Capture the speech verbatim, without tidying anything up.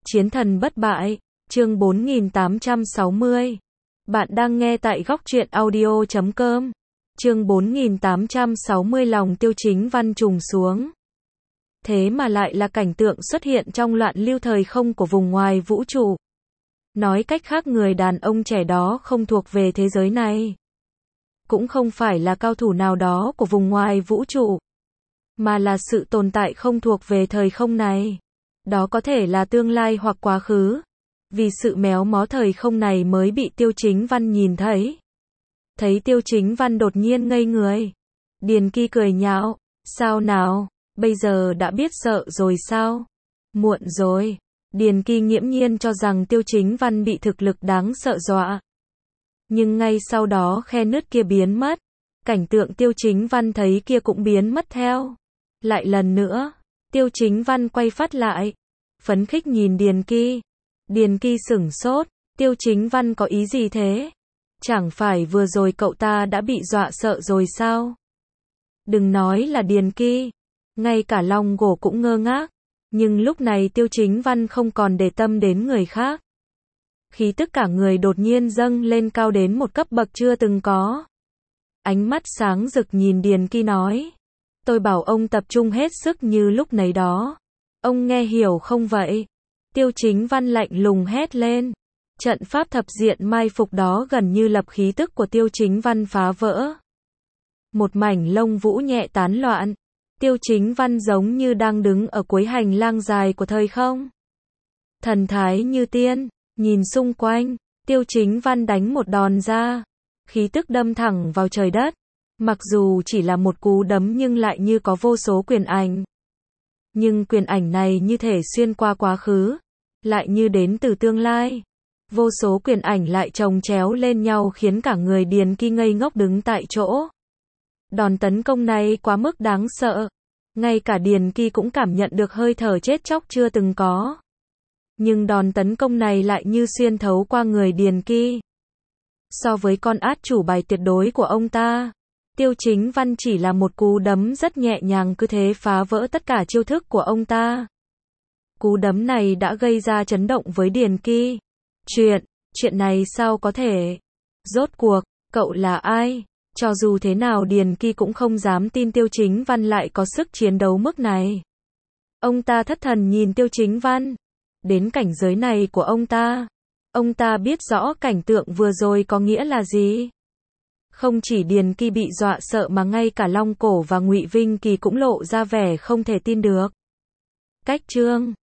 Chiến thần bất bại, chương bốn nghìn tám trăm sáu mươi. Bạn đang nghe tại góc truyện audio chấm com. Chương bốn nghìn tám trăm sáu mươi lòng Tiêu Chính Văn trùng xuống. Thế mà lại là cảnh tượng xuất hiện trong loạn lưu thời không của vùng ngoài vũ trụ. Nói cách khác, người đàn ông trẻ đó không thuộc về thế giới này. Cũng không phải là cao thủ nào đó của vùng ngoài vũ trụ, mà là sự tồn tại không thuộc về thời không này. Đó có thể là tương lai hoặc quá khứ. Vì sự méo mó thời không này mới bị Tiêu Chính Văn nhìn thấy. Thấy Tiêu Chính Văn đột nhiên ngây người. Điền Kỳ cười nhạo, sao nào, bây giờ đã biết sợ rồi sao? Muộn rồi. Điền Kỳ nghiễm nhiên cho rằng Tiêu Chính Văn bị thực lực đáng sợ dọa. Nhưng ngay sau đó khe nứt kia biến mất. Cảnh tượng Tiêu Chính Văn thấy kia cũng biến mất theo. Lại lần nữa, Tiêu Chính Văn quay phát lại, phấn khích nhìn Điền Kỳ. Điền Kỳ sửng sốt, Tiêu Chính Văn có ý gì thế? Chẳng phải vừa rồi cậu ta đã bị dọa sợ rồi sao? Đừng nói là Điền Kỳ, ngay cả Long Gỗ cũng ngơ ngác. Nhưng lúc này Tiêu Chính Văn không còn để tâm đến người khác. Khí tức cả người đột nhiên dâng lên cao đến một cấp bậc chưa từng có. Ánh mắt sáng rực nhìn Điền Kỳ nói, tôi bảo ông tập trung hết sức như lúc nãy đó. Ông nghe hiểu không vậy? Tiêu Chính Văn lạnh lùng hét lên. Trận pháp thập diện mai phục đó gần như lập khí tức của Tiêu Chính Văn phá vỡ. Một mảnh lông vũ nhẹ tán loạn. Tiêu Chính Văn giống như đang đứng ở cuối hành lang dài của thời không. Thần thái như tiên, nhìn xung quanh, Tiêu Chính Văn đánh một đòn ra. Khí tức đâm thẳng vào trời đất. Mặc dù chỉ là một cú đấm nhưng lại như có vô số quyền ảnh. Nhưng quyền ảnh này như thể xuyên qua quá khứ, lại như đến từ tương lai. Vô số quyền ảnh lại chồng chéo lên nhau khiến cả người Điền Kỳ ngây ngốc đứng tại chỗ. Đòn tấn công này quá mức đáng sợ. Ngay cả Điền Kỳ cũng cảm nhận được hơi thở chết chóc chưa từng có. Nhưng đòn tấn công này lại như xuyên thấu qua người Điền Kỳ. So với con át chủ bài tuyệt đối của ông ta, Tiêu Chính Văn chỉ là một cú đấm rất nhẹ nhàng cứ thế phá vỡ tất cả chiêu thức của ông ta. Cú đấm này đã gây ra chấn động với Điền Kỳ. Chuyện, chuyện này sao có thể? Rốt cuộc, cậu là ai? Cho dù thế nào Điền Kỳ cũng không dám tin Tiêu Chính Văn lại có sức chiến đấu mức này. Ông ta thất thần nhìn Tiêu Chính Văn. Đến cảnh giới này của ông ta, ông ta biết rõ cảnh tượng vừa rồi có nghĩa là gì. Không chỉ Điền Kỳ bị dọa sợ mà ngay cả Long Cổ và Ngụy Vinh Kỳ cũng lộ ra vẻ không thể tin được. Cách chương